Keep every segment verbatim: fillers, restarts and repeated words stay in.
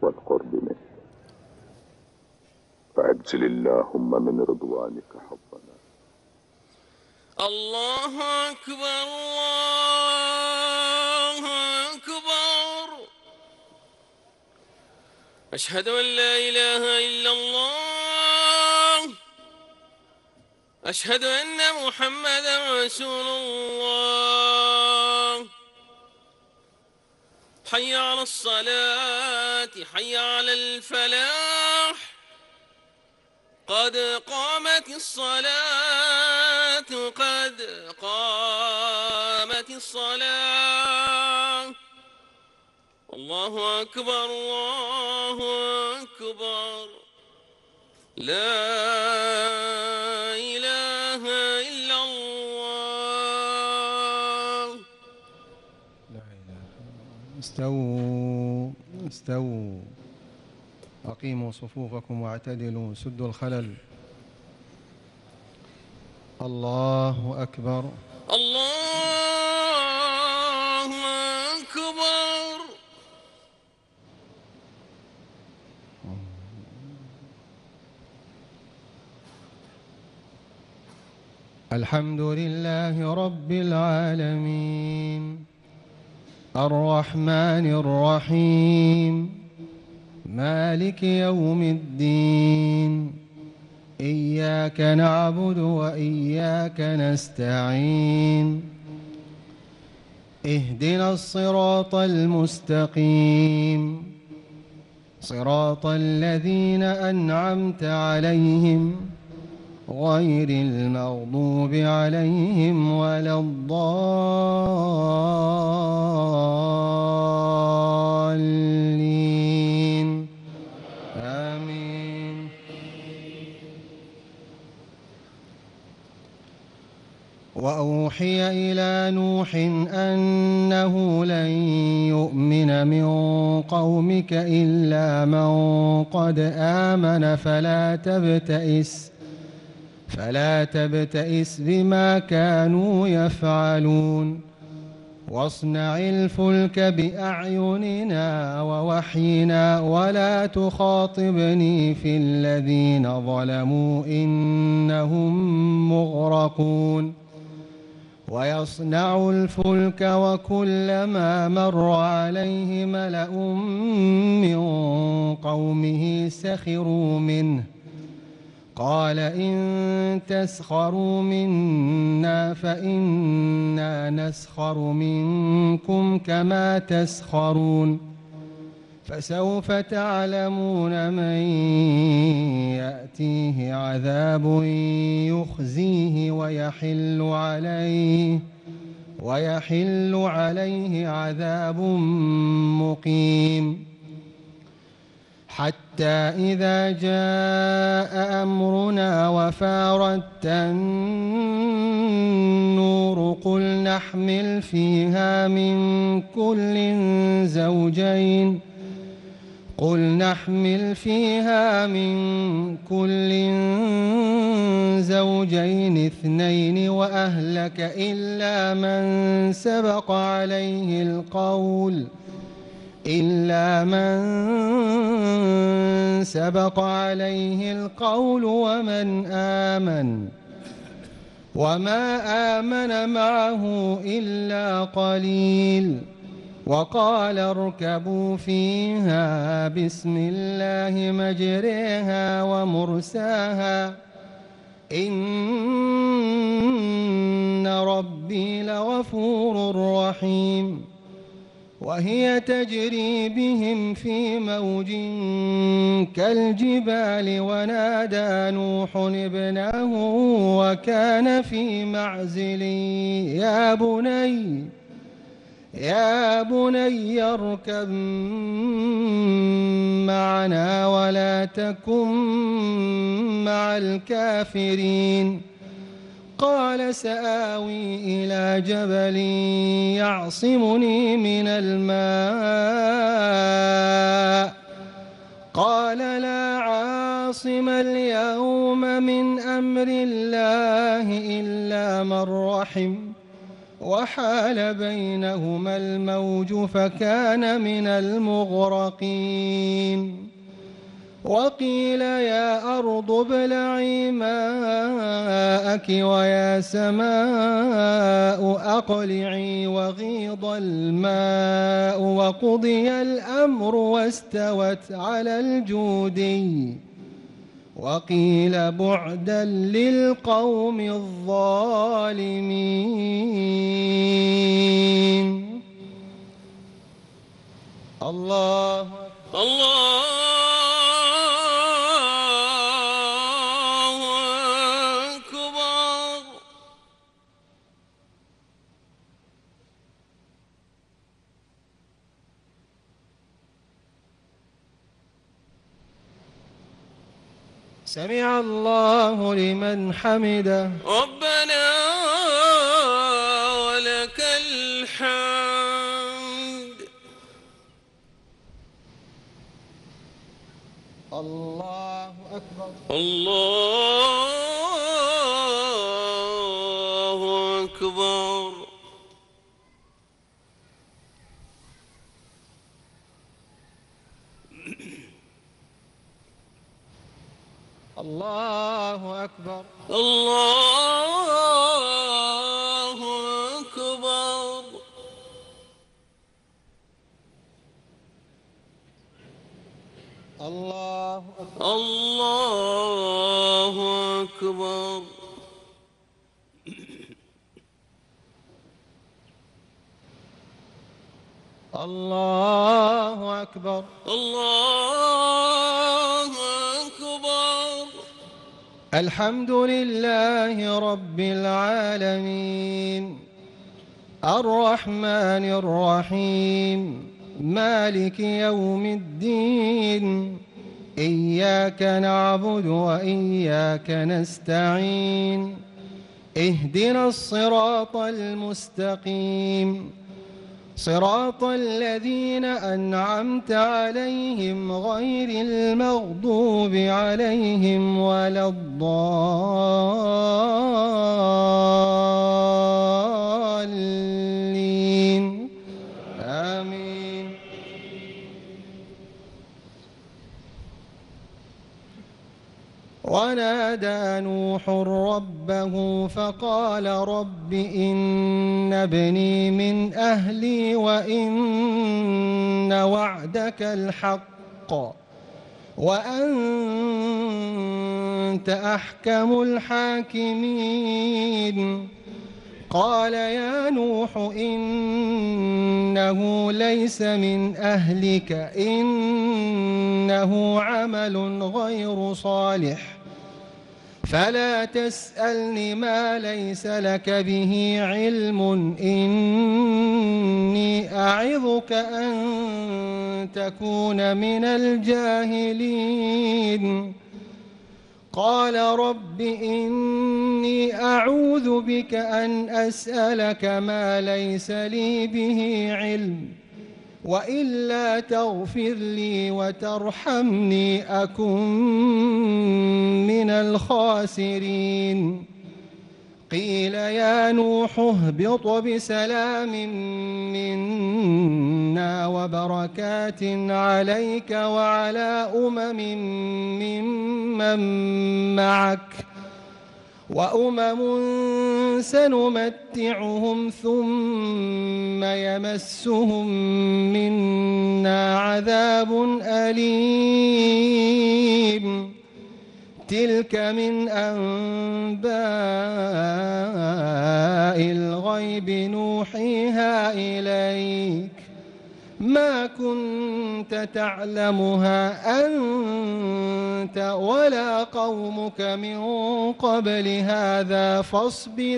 والقرب منه، فأجزل اللهم من رضوانك حظنا. الله أكبر الله أكبر، أشهد أن لا إله إلا الله، أشهد أن محمدا رسول الله. حي على الصلاة، حي على الفلاح، قد قامت الصلاة، قد قامت الصلاة. الله أكبر الله أكبر، لا إله إلا الله. لا إله. استووا استووا، أقيموا صفوفكم واعتدلوا، سدوا الخلل. الله أكبر الله أكبر. الحمد لله رب العالمين، الرحمن الرحيم، مالك يوم الدين، إياك نعبد وإياك نستعين، اهدنا الصراط المستقيم، صراط الذين أنعمت عليهم غير المغضوب عليهم ولا الضالين، آمين. وأوحي إلى نوح أنه لن يؤمن من قومك إلا من قد آمن فلا تبتئس فلا تبتئس بما كانوا يفعلون، واصنع الفلك بأعيننا ووحينا ولا تخاطبني في الذين ظلموا إنهم مغرقون. ويصنع الفلك وكلما مر عليه ملأ من قومه سخروا منه، قال إن تسخروا منا فإنا نسخر منكم كما تسخرون. فسوف تعلمون من يأتيه عذاب يخزيه ويحل عليه ويحل عليه عذاب مقيم. حتى إذا جاء أمرنا وفارت النور قل نحمل فيها من كل زوجين قل نحمل فيها من كل زوجين اثنين وأهلك إلا من سبق عليه القول إلا من سبق عليه القول ومن آمن وما آمن معه إلا قليل. وقال اركبوا فيها بسم الله مجريها ومرساها إن ربي لغفور رحيم. وهي تجري بهم في موج كالجبال ونادى نوح ابنه وكان في معزل يا بني يا بني اركب معنا ولا تكن مع الكافرين. قال سآوي إلى جبل يعصمني من الماء قال لا عاصم اليوم من أمر الله إلا من رحم وحال بينهما الموج فكان من المغرقين وقيل يا أرض ابلعي ماءك ويا سماء أقلعي وغيض الماء وقضي الأمر واستوت على الجودي وقيل بعدا للقوم الظالمين. الله الله أكبر. سمع الله لمن حمده. ربنا ولك الحمد. الله أكبر. الله أكبر. الله أكبر. الله أكبر. الله أكبر. الله أكبر. الله أكبر. الله أكبر. الحمد لله رب العالمين الرحمن الرحيم مالك يوم الدين إياك نعبد وإياك نستعين اهدنا الصراط المستقيم صراط الذين أنعمت عليهم غير المغضوب عليهم ولا الضالين آمين. ونادى نوح ربه فقال رب إن ابني من أهلي وإن وعدك الحق وأنت أحكم الحاكمين. قال يا نوح إنه ليس من أهلك إنه عمل غير صالح فلا تسألني ما ليس لك به علم إني أعظك أن تكون من الجاهلين. قال رب إني أعوذ بك أن أسألك ما ليس لي به علم وإلا تغفر لي وترحمني أكن من الخاسرين. قيل يا نوح اهبط بسلام منا وبركات عليك وعلى أمم ممن معك وأمم سنمتعهم ثم يمسهم منا عذاب أليم. تلك من أنباء الغيب نوحيها إليك ما كنت تعلمها أنت ولا قومك من قبل هذا فاصبر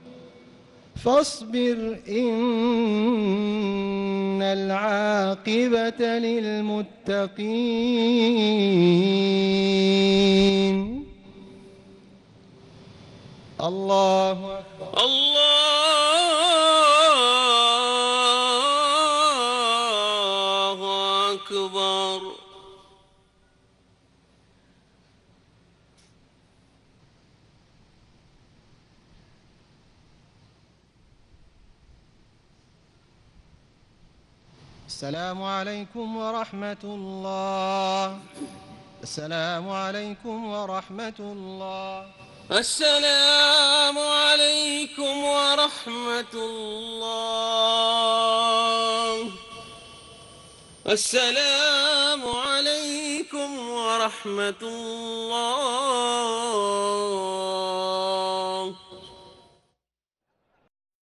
فاصبر إن العاقبة للمتقين. الله أكبر. الله أكبر. السلام عليكم ورحمة الله. السلام عليكم ورحمة الله. السلام عليكم ورحمة الله. السلام عليكم ورحمة الله.